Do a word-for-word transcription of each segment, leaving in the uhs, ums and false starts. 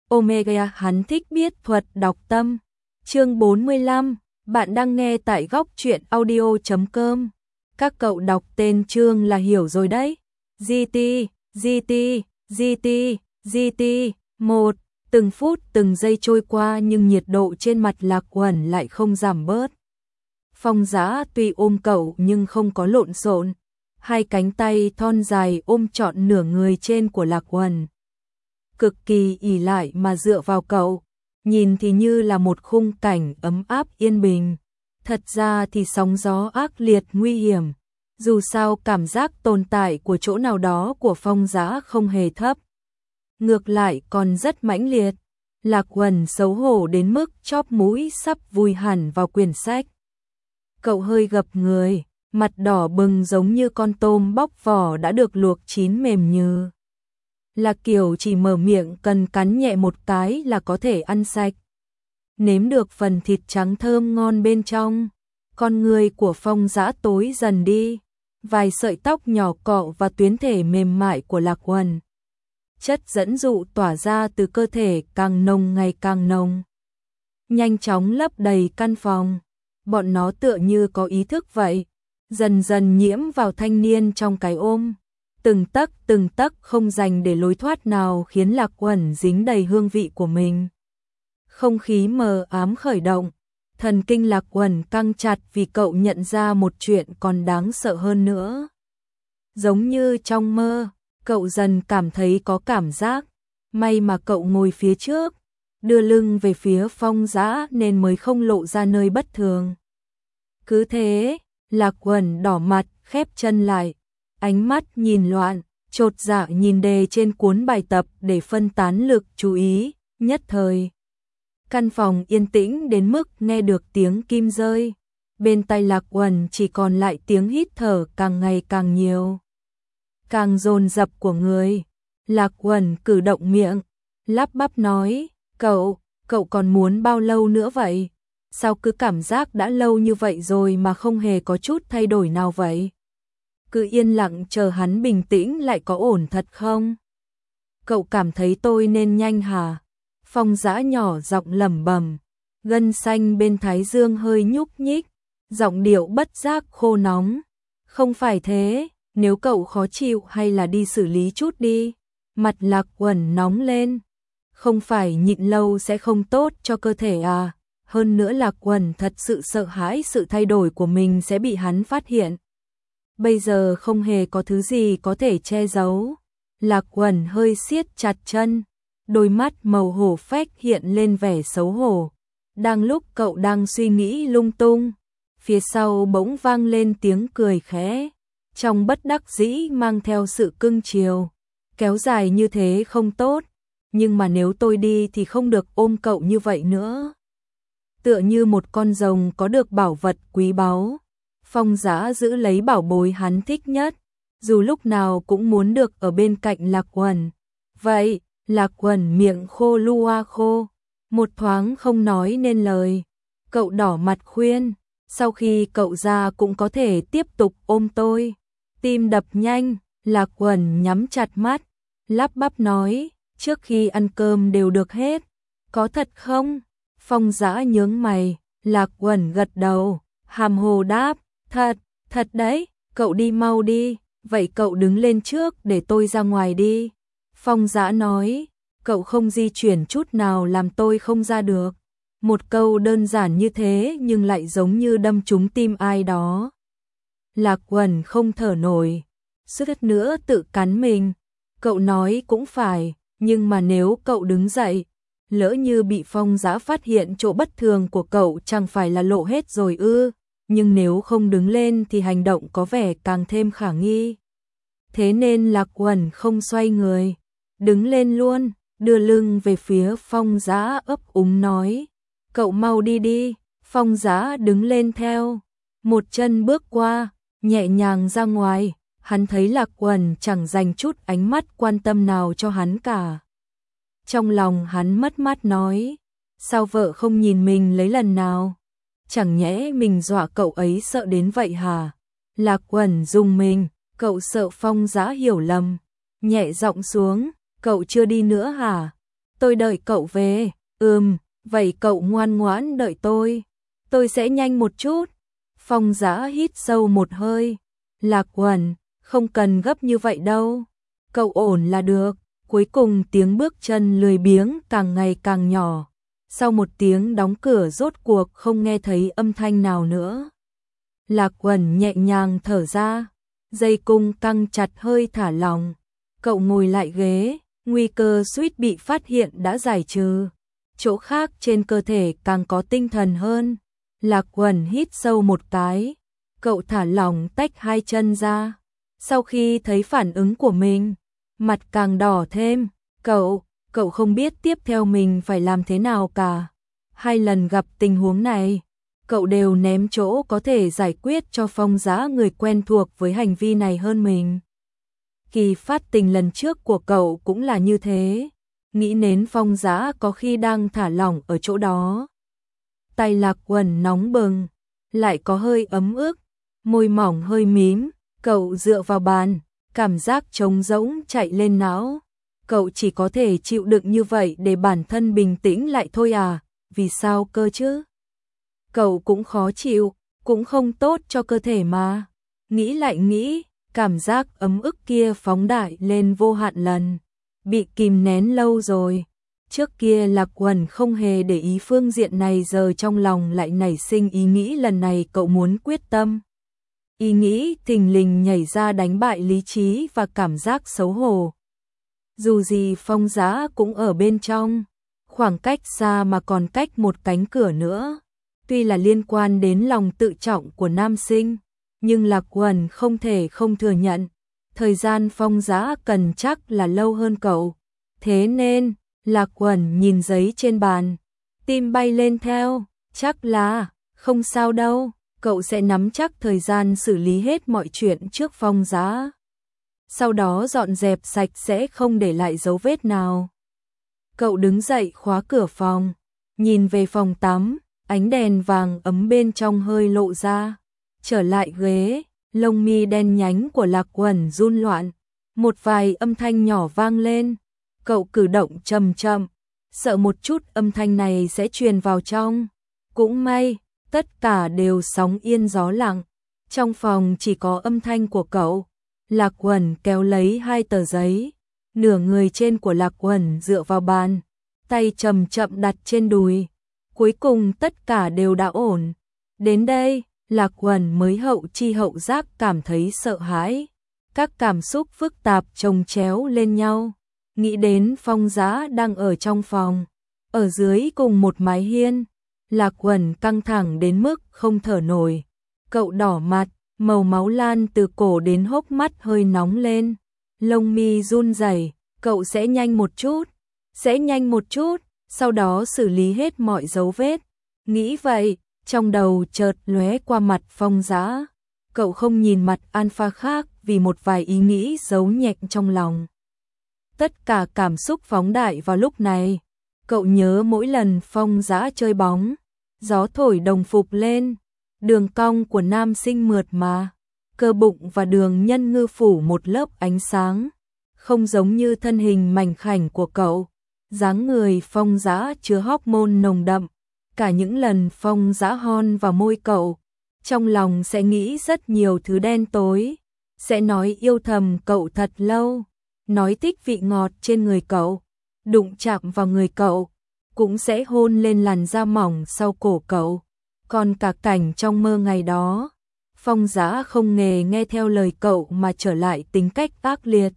Omega hắn thích biết thuật đọc tâm. Chương bốn mươi lăm, bạn đang nghe tại góc truyện audio chấm com. Các cậu đọc tên chương là hiểu rồi đấy. giê tê, giê tê, giê tê, giê tê, một, từng phút từng giây trôi qua nhưng nhiệt độ trên mặt Lạc Uẩn lại không giảm bớt. Phong Dã tuy ôm cậu nhưng không có lộn xộn, hai cánh tay thon dài ôm trọn nửa người trên của Lạc Uẩn. Cực kỳ ỷ lại mà dựa vào cậu, nhìn thì như là một khung cảnh ấm áp yên bình. Thật ra thì sóng gió ác liệt nguy hiểm, dù sao cảm giác tồn tại của chỗ nào đó của Phong Dã không hề thấp. Ngược lại còn rất mãnh liệt. Lạc Uẩn xấu hổ đến mức chóp mũi sắp vùi hẳn vào quyển sách. Cậu hơi gập người, mặt đỏ bừng giống như con tôm bóc vỏ đã được luộc chín mềm như. Là kiểu chỉ mở miệng cần cắn nhẹ một cái là có thể ăn sạch. Nếm được phần thịt trắng thơm ngon bên trong, con người của Phong Dã tối dần đi, vài sợi tóc nhỏ cọ và tuyến thể mềm mại của Lạc Uẩn. Chất dẫn dụ tỏa ra từ cơ thể càng nồng ngày càng nồng, nhanh chóng lấp đầy căn phòng. Bọn nó tựa như có ý thức vậy, dần dần nhiễm vào thanh niên trong cái ôm. Từng tấc từng tấc không dành để lối thoát nào khiến Lạc Uẩn dính đầy hương vị của mình. Không khí mờ ám khởi động, thần kinh Lạc Uẩn căng chặt vì cậu nhận ra một chuyện còn đáng sợ hơn nữa. Giống như trong mơ, cậu dần cảm thấy có cảm giác, may mà cậu ngồi phía trước, đưa lưng về phía Phong Dã nên mới không lộ ra nơi bất thường. Cứ thế, Lạc Uẩn đỏ mặt, khép chân lại, ánh mắt nhìn loạn, chột dạ nhìn đề trên cuốn bài tập để phân tán lực chú ý, nhất thời. Căn phòng yên tĩnh đến mức nghe được tiếng kim rơi, bên tai Lạc Uẩn chỉ còn lại tiếng hít thở càng ngày càng nhiều, càng dồn dập của người. Lạc Uẩn cử động miệng, lắp bắp nói, cậu, cậu còn muốn bao lâu nữa vậy? Sao cứ cảm giác đã lâu như vậy rồi mà không hề có chút thay đổi nào vậy? Cứ yên lặng chờ hắn bình tĩnh lại có ổn thật không? Cậu cảm thấy tôi nên nhanh hả? Phong Dã nhỏ giọng lẩm bẩm, gân xanh bên thái dương hơi nhúc nhích, giọng điệu bất giác khô nóng. Không phải thế, nếu cậu khó chịu hay là đi xử lý chút đi. Mặt Lạc Uẩn nóng lên. Không phải nhịn lâu sẽ không tốt cho cơ thể à? Hơn nữa Lạc Uẩn thật sự sợ hãi sự thay đổi của mình sẽ bị hắn phát hiện. Bây giờ không hề có thứ gì có thể che giấu. Lạc Uẩn hơi siết chặt chân, đôi mắt màu hổ phách hiện lên vẻ xấu hổ. Đang lúc cậu đang suy nghĩ lung tung, phía sau bỗng vang lên tiếng cười khẽ, trong bất đắc dĩ mang theo sự cưng chiều. Kéo dài như thế không tốt, nhưng mà nếu tôi đi thì không được ôm cậu như vậy nữa. Tựa như một con rồng có được bảo vật quý báu, Phong Dã giữ lấy bảo bối hắn thích nhất, dù lúc nào cũng muốn được ở bên cạnh Lạc Uẩn. Vậy, Lạc Uẩn miệng khô lua khô, một thoáng không nói nên lời. Cậu đỏ mặt khuyên, sau khi cậu ra cũng có thể tiếp tục ôm tôi. Tim đập nhanh, Lạc Uẩn nhắm chặt mắt, lắp bắp nói, trước khi ăn cơm đều được hết. Có thật không? Phong Dã nhướng mày, Lạc Uẩn gật đầu, hàm hồ đáp, thật, thật đấy, cậu đi mau đi, vậy cậu đứng lên trước để tôi ra ngoài đi. Phong Dã nói, cậu không di chuyển chút nào làm tôi không ra được. Một câu đơn giản như thế nhưng lại giống như đâm trúng tim ai đó. Lạc Uẩn không thở nổi, suýt nữa tự cắn mình. Cậu nói cũng phải, nhưng mà nếu cậu đứng dậy, lỡ như bị Phong Dã phát hiện chỗ bất thường của cậu chẳng phải là lộ hết rồi ư? Nhưng nếu không đứng lên thì hành động có vẻ càng thêm khả nghi. Thế nên Lạc Uẩn không xoay người, đứng lên luôn, đưa lưng về phía Phong Dã ấp úng nói, cậu mau đi đi. Phong Dã đứng lên theo, một chân bước qua, nhẹ nhàng ra ngoài. Hắn thấy Lạc Uẩn chẳng dành chút ánh mắt quan tâm nào cho hắn cả. Trong lòng hắn mất mát nói, sao vợ không nhìn mình lấy lần nào? Chẳng nhẽ mình dọa cậu ấy sợ đến vậy hả? Lạc Uẩn rùng mình, cậu sợ Phong Dã hiểu lầm, nhẹ giọng xuống, cậu chưa đi nữa hả? Tôi đợi cậu về. Ừm, vậy cậu ngoan ngoãn đợi tôi. Tôi sẽ nhanh một chút. Phong Dã hít sâu một hơi. Lạc Uẩn, không cần gấp như vậy đâu. Cậu ổn là được. Cuối cùng tiếng bước chân lười biếng càng ngày càng nhỏ. Sau một tiếng đóng cửa rốt cuộc không nghe thấy âm thanh nào nữa. Lạc Uẩn nhẹ nhàng thở ra. Dây cung căng chặt hơi thả lỏng. Cậu ngồi lại ghế. Nguy cơ suýt bị phát hiện đã giải trừ. Chỗ khác trên cơ thể càng có tinh thần hơn. Lạc Uẩn hít sâu một cái. Cậu thả lỏng tách hai chân ra. Sau khi thấy phản ứng của mình, mặt càng đỏ thêm. Cậu, cậu không biết tiếp theo mình phải làm thế nào cả. Hai lần gặp tình huống này, cậu đều ném chỗ có thể giải quyết cho Phong Dã người quen thuộc với hành vi này hơn mình. Kỳ phát tình lần trước của cậu cũng là như thế. Nghĩ đến Phong Dã có khi đang thả lỏng ở chỗ đó. Tay Lạc Uẩn nóng bừng, lại có hơi ấm ức, môi mỏng hơi mím. Cậu dựa vào bàn, cảm giác trống rỗng chạy lên não. Cậu chỉ có thể chịu đựng như vậy để bản thân bình tĩnh lại thôi à, vì sao cơ chứ? Cậu cũng khó chịu, cũng không tốt cho cơ thể mà. Nghĩ lại nghĩ, cảm giác ấm ức kia phóng đại lên vô hạn lần. Bị kìm nén lâu rồi. Trước kia Lạc Uẩn không hề để ý phương diện này, giờ trong lòng lại nảy sinh ý nghĩ lần này cậu muốn quyết tâm. Ý nghĩ thình lình nhảy ra đánh bại lý trí và cảm giác xấu hổ. Dù gì Phong Dã cũng ở bên trong, khoảng cách xa mà còn cách một cánh cửa nữa. Tuy là liên quan đến lòng tự trọng của nam sinh, nhưng Lạc Uẩn không thể không thừa nhận. Thời gian Phong Dã cần chắc là lâu hơn cậu. Thế nên, Lạc Uẩn nhìn giấy trên bàn, tim bay lên theo. Chắc là, không sao đâu. Cậu sẽ nắm chắc thời gian xử lý hết mọi chuyện trước Phong Dã. Sau đó dọn dẹp sạch sẽ không để lại dấu vết nào. Cậu đứng dậy khóa cửa phòng, nhìn về phòng tắm, ánh đèn vàng ấm bên trong hơi lộ ra. Trở lại ghế, lông mi đen nhánh của Lạc Uẩn run loạn. Một vài âm thanh nhỏ vang lên. Cậu cử động chậm chậm, sợ một chút âm thanh này sẽ truyền vào trong. Cũng may, tất cả đều sóng yên gió lặng. Trong phòng chỉ có âm thanh của cậu. Lạc Uẩn kéo lấy hai tờ giấy. Nửa người trên của Lạc Uẩn dựa vào bàn, tay chậm chậm đặt trên đùi. Cuối cùng tất cả đều đã ổn. Đến đây, Lạc Uẩn mới hậu chi hậu giác cảm thấy sợ hãi. Các cảm xúc phức tạp chồng chéo lên nhau. Nghĩ đến Phong Dã đang ở trong phòng, ở dưới cùng một mái hiên. Lạc Uẩn căng thẳng đến mức không thở nổi. Cậu đỏ mặt, màu máu lan từ cổ đến hốc mắt hơi nóng lên. Lông mi run rẩy. Cậu sẽ nhanh một chút, sẽ nhanh một chút, sau đó xử lý hết mọi dấu vết. Nghĩ vậy, trong đầu chợt lóe qua mặt Phong Dã. Cậu không nhìn mặt alpha khác vì một vài ý nghĩ giấu nhẹm trong lòng. Tất cả cảm xúc phóng đại vào lúc này. Cậu nhớ mỗi lần Phong Dã chơi bóng, gió thổi đồng phục lên, đường cong của nam sinh mượt mà, cơ bụng và đường nhân ngư phủ một lớp ánh sáng, không giống như thân hình mảnh khảnh của cậu. Dáng người Phong Dã chứa hormone nồng đậm. Cả những lần Phong Dã hôn vào môi cậu, trong lòng sẽ nghĩ rất nhiều thứ đen tối, sẽ nói yêu thầm cậu thật lâu, nói thích vị ngọt trên người cậu, đụng chạm vào người cậu, cũng sẽ hôn lên làn da mỏng sau cổ cậu. Còn cả cảnh trong mơ ngày đó, Phong Dã không hề nghe theo lời cậu mà trở lại tính cách ác liệt.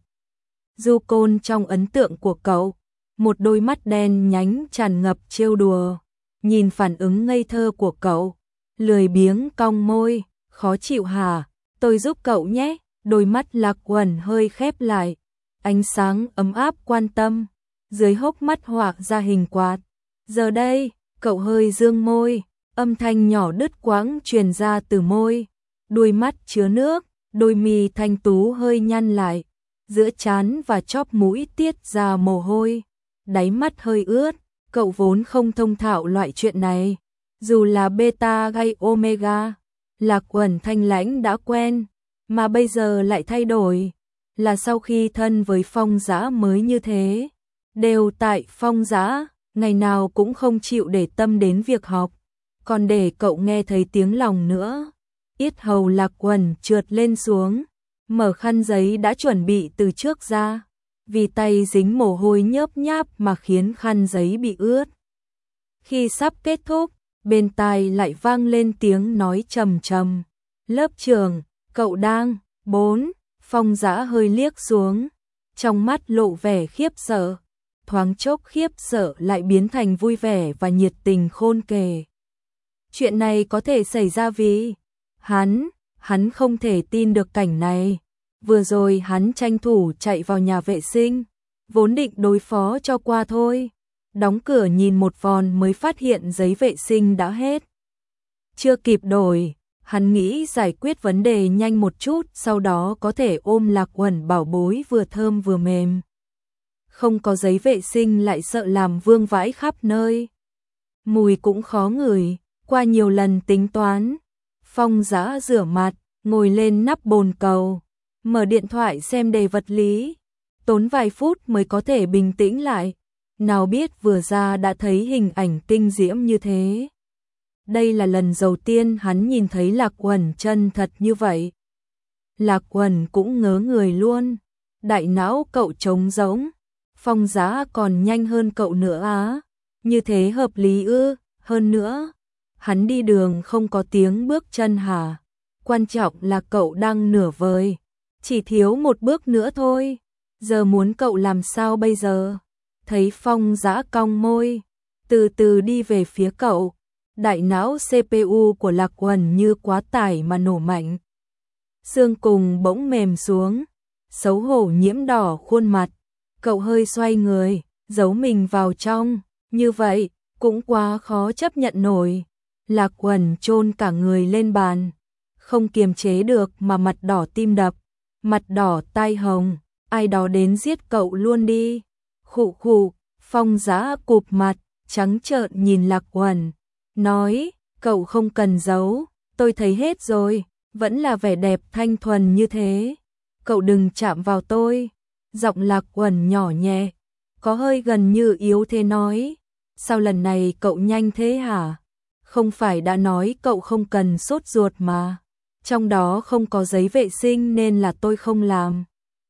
Du Côn trong ấn tượng của cậu, một đôi mắt đen nhánh tràn ngập trêu đùa, nhìn phản ứng ngây thơ của cậu, lười biếng cong môi, khó chịu hả, tôi giúp cậu nhé. Đôi mắt Lạc Uẩn hơi khép lại, ánh sáng ấm áp quan tâm, dưới hốc mắt họa ra hình quạt. Giờ đây, cậu hơi dương môi, âm thanh nhỏ đứt quãng truyền ra từ môi, đôi mắt chứa nước, đôi mi thanh tú hơi nhăn lại, giữa trán và chóp mũi tiết ra mồ hôi, đáy mắt hơi ướt. Cậu vốn không thông thạo loại chuyện này, dù là beta hay omega, Lạc Uẩn thanh lãnh đã quen, mà bây giờ lại thay đổi, là sau khi thân với Phong Dã mới như thế. đều tại Phong Dã, ngày nào cũng không chịu để tâm đến việc học, còn để cậu nghe thấy tiếng lòng nữa. Yết hầu Lạc Quần trượt lên xuống, mở khăn giấy đã chuẩn bị từ trước ra, vì tay dính mồ hôi nhớp nháp mà khiến khăn giấy bị ướt. Khi sắp kết thúc, bên tai lại vang lên tiếng nói trầm trầm. Lớp trưởng, cậu đang, bốn, Phong Dã hơi liếc xuống, trong mắt lộ vẻ khiếp sợ, thoáng chốc khiếp sợ lại biến thành vui vẻ và nhiệt tình khôn kể. Chuyện này có thể xảy ra vì hắn, hắn không thể tin được cảnh này. Vừa rồi hắn tranh thủ chạy vào nhà vệ sinh, vốn định đối phó cho qua thôi. Đóng cửa nhìn một vòng mới phát hiện giấy vệ sinh đã hết. Chưa kịp đổi, hắn nghĩ giải quyết vấn đề nhanh một chút, sau đó có thể ôm Lạc Quần bảo bối vừa thơm vừa mềm. Không có giấy vệ sinh lại sợ làm vương vãi khắp nơi. Mùi cũng khó ngửi, qua nhiều lần tính toán. Phong Dã rửa mặt, ngồi lên nắp bồn cầu, mở điện thoại xem đề vật lý. Tốn vài phút mới có thể bình tĩnh lại. Nào biết vừa ra đã thấy hình ảnh kinh diễm như thế. Đây là lần đầu tiên hắn nhìn thấy Lạc Quần chân thật như vậy. Lạc Quần cũng ngớ người luôn. Đại não cậu trống rỗng. Phong Dã còn nhanh hơn cậu nữa á. Như thế hợp lý ư? Hơn nữa, hắn đi đường không có tiếng bước chân hả? Quan trọng là cậu đang nửa vời, chỉ thiếu một bước nữa thôi. Giờ muốn cậu làm sao bây giờ? Thấy Phong Dã cong môi, từ từ đi về phía cậu. Đại não xê pê u của Lạc Quần như quá tải mà nổ mạnh. Xương cùng bỗng mềm xuống, xấu hổ nhiễm đỏ khuôn mặt. Cậu hơi xoay người, giấu mình vào trong, như vậy cũng quá khó chấp nhận nổi. Lạc Quần chôn cả người lên bàn, không kiềm chế được mà mặt đỏ tim đập, mặt đỏ tai hồng, ai đó đến giết cậu luôn đi. Khụ khụ, Phong Dã cụp mặt, trắng trợn nhìn Lạc Quần, nói, cậu không cần giấu, tôi thấy hết rồi, vẫn là vẻ đẹp thanh thuần như thế. Cậu đừng chạm vào tôi. Giọng Lạc Quần nhỏ nhẹ, có hơi gần như yếu thế nói, sao lần này cậu nhanh thế hả? Không phải đã nói cậu không cần sốt ruột mà, trong đó không có giấy vệ sinh nên là tôi không làm.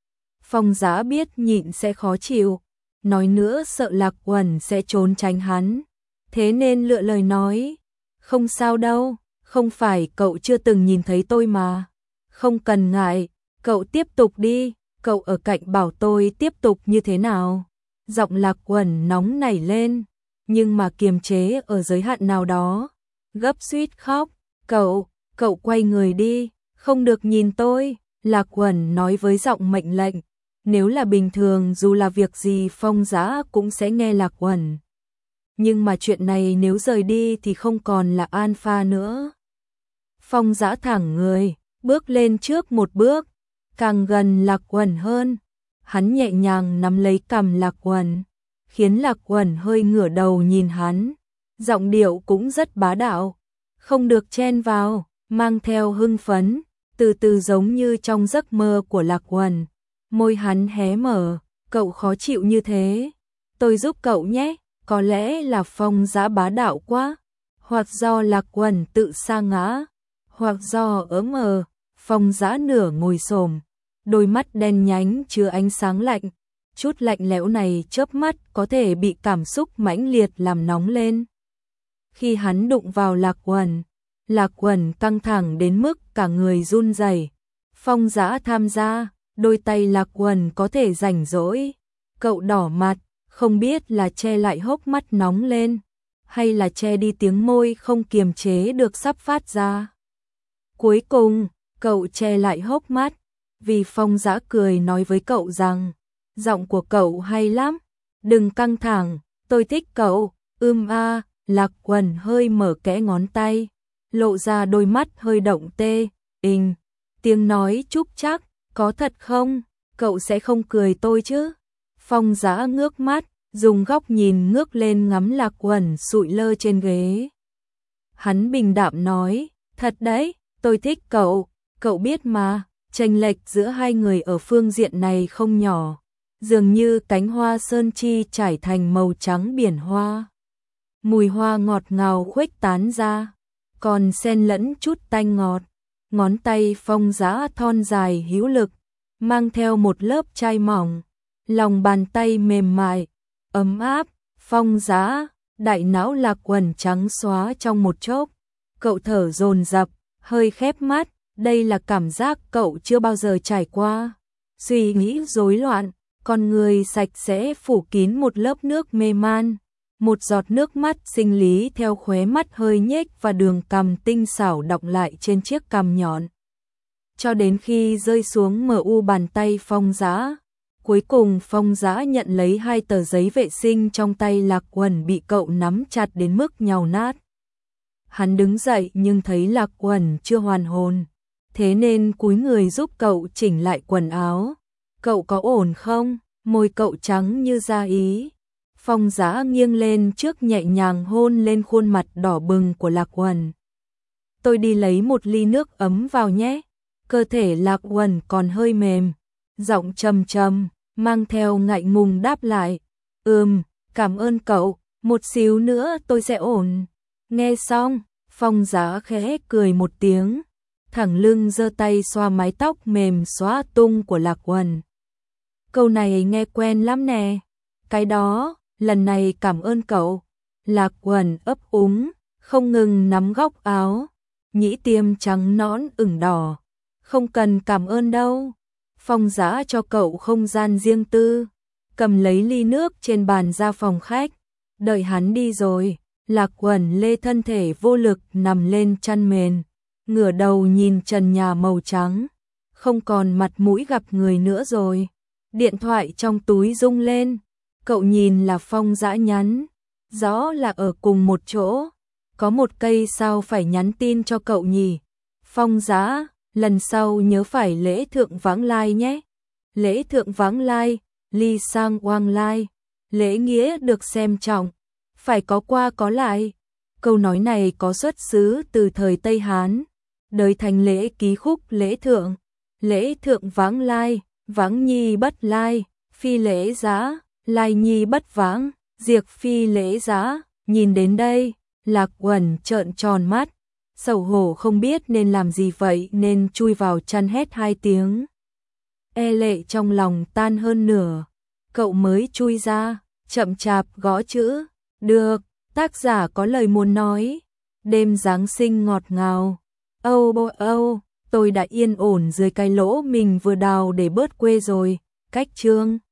Phong Dã biết nhịn sẽ khó chịu, nói nữa sợ Lạc Quần sẽ trốn tránh hắn, thế nên lựa lời nói, không sao đâu, không phải cậu chưa từng nhìn thấy tôi mà, không cần ngại, cậu tiếp tục đi. Cậu ở cạnh bảo tôi tiếp tục như thế nào? Giọng Lạc Quần nóng nảy lên, nhưng mà kiềm chế ở giới hạn nào đó. Gấp suýt khóc, cậu, cậu quay người đi, không được nhìn tôi. Lạc Quần nói với giọng mệnh lệnh. Nếu là bình thường dù là việc gì Phong Dã cũng sẽ nghe Lạc Quần. Nhưng mà chuyện này nếu rời đi thì không còn là alpha nữa. Phong Dã thẳng người, bước lên trước một bước. Càng gần Lạc Quần hơn, hắn nhẹ nhàng nắm lấy cằm Lạc Quần, khiến Lạc Quần hơi ngửa đầu nhìn hắn, giọng điệu cũng rất bá đạo, không được chen vào, mang theo hưng phấn, từ từ giống như trong giấc mơ của Lạc Quần. Môi hắn hé mở, cậu khó chịu như thế, tôi giúp cậu nhé. Có lẽ là Phong Dã bá đạo quá, hoặc do Lạc Quần tự sa ngã, hoặc do ớ mờ. Phong Dã nửa ngồi xổm, đôi mắt đen nhánh chứa ánh sáng lạnh, chút lạnh lẽo này chớp mắt có thể bị cảm xúc mãnh liệt làm nóng lên. Khi hắn đụng vào Lạc Quần, Lạc Quần căng thẳng đến mức cả người run rẩy. Phong Dã tham gia, đôi tay Lạc Quần có thể rảnh rỗi. Cậu đỏ mặt, không biết là che lại hốc mắt nóng lên, hay là che đi tiếng môi không kiềm chế được sắp phát ra. Cuối cùng, cậu che lại hốc mắt, vì Phong Dã cười nói với cậu rằng, giọng của cậu hay lắm, đừng căng thẳng, tôi thích cậu, ưm a. Lạc Quần hơi mở kẽ ngón tay, lộ ra đôi mắt hơi động tê, inh, tiếng nói chúc chắc, có thật không, cậu sẽ không cười tôi chứ. Phong Dã ngước mắt, dùng góc nhìn ngước lên ngắm Lạc Quần sụi lơ trên ghế. Hắn bình đạm nói, thật đấy, tôi thích cậu. Cậu biết mà, chênh lệch giữa hai người ở phương diện này không nhỏ. dường như cánh hoa sơn chi trải thành màu trắng biển hoa. Mùi hoa ngọt ngào khuếch tán ra, còn xen lẫn chút tanh ngọt. Ngón tay Phong Dã thon dài hữu lực, mang theo một lớp chai mỏng, lòng bàn tay mềm mại, ấm áp. Phong Dã, đại não Lạc Uẩn trắng xóa trong một chốc, cậu thở dồn dập, hơi khép mắt, đây là cảm giác cậu chưa bao giờ trải qua. Suy nghĩ rối loạn, con người sạch sẽ phủ kín một lớp nước mê man, một giọt nước mắt sinh lý theo khóe mắt hơi nhếch và đường cằm tinh xảo đọng lại trên chiếc cằm nhọn. Cho đến khi rơi xuống mờ u bàn tay Phong Dã, cuối cùng Phong Dã nhận lấy hai tờ giấy vệ sinh trong tay Lạc Uẩn bị cậu nắm chặt đến mức nhàu nát. Hắn đứng dậy nhưng thấy Lạc Uẩn chưa hoàn hồn, thế nên cúi người giúp cậu chỉnh lại quần áo. Cậu có ổn không? Môi cậu trắng như da ý. Phong Dã nghiêng lên trước nhẹ nhàng hôn lên khuôn mặt đỏ bừng của Lạc Uẩn. Tôi đi lấy một ly nước ấm vào nhé. Cơ thể Lạc Uẩn còn hơi mềm, giọng trầm trầm, mang theo ngại ngùng đáp lại. Ừm, cảm ơn cậu, một xíu nữa tôi sẽ ổn. Nghe xong, Phong Dã khẽ cười một tiếng, thẳng lưng giơ tay xoa mái tóc mềm xóa tung của Lạc Uẩn. Câu này nghe quen lắm nè. Cái đó, lần này cảm ơn cậu. Lạc Uẩn ấp úng, không ngừng nắm góc áo, nhĩ tiêm trắng nõn ửng đỏ. Không cần cảm ơn đâu. Phong Dã cho cậu không gian riêng tư, cầm lấy ly nước trên bàn ra phòng khách. Đợi hắn đi rồi, Lạc Uẩn lê thân thể vô lực nằm lên chăn mền, ngửa đầu nhìn trần nhà màu trắng, không còn mặt mũi gặp người nữa rồi. Điện thoại trong túi rung lên, cậu nhìn là Phong Dã nhắn, rõ là ở cùng một chỗ. Có một cây sao phải nhắn tin cho cậu nhỉ? Phong Dã, lần sau nhớ phải lễ thượng vãng lai nhé. Lễ thượng vãng lai, ly sang oang lai, lễ nghĩa được xem trọng, phải có qua có lại. Câu nói này có xuất xứ từ thời Tây Hán, đời thành lễ ký khúc lễ thượng. Lễ thượng vãng lai, vãng nhi bất lai, phi lễ giá, lai nhi bất vãng, diệt phi lễ giá. Nhìn đến đây, Lạc Uẩn trợn tròn mắt, xấu hổ không biết nên làm gì vậy nên chui vào chăn hét hai tiếng. E lệ trong lòng tan hơn nửa, cậu mới chui ra, chậm chạp gõ chữ. Được, tác giả có lời muốn nói. Đêm Giáng sinh ngọt ngào. Âu bô âu, tôi đã yên ổn dưới cái lỗ mình vừa đào để bớt quê rồi. Cách chương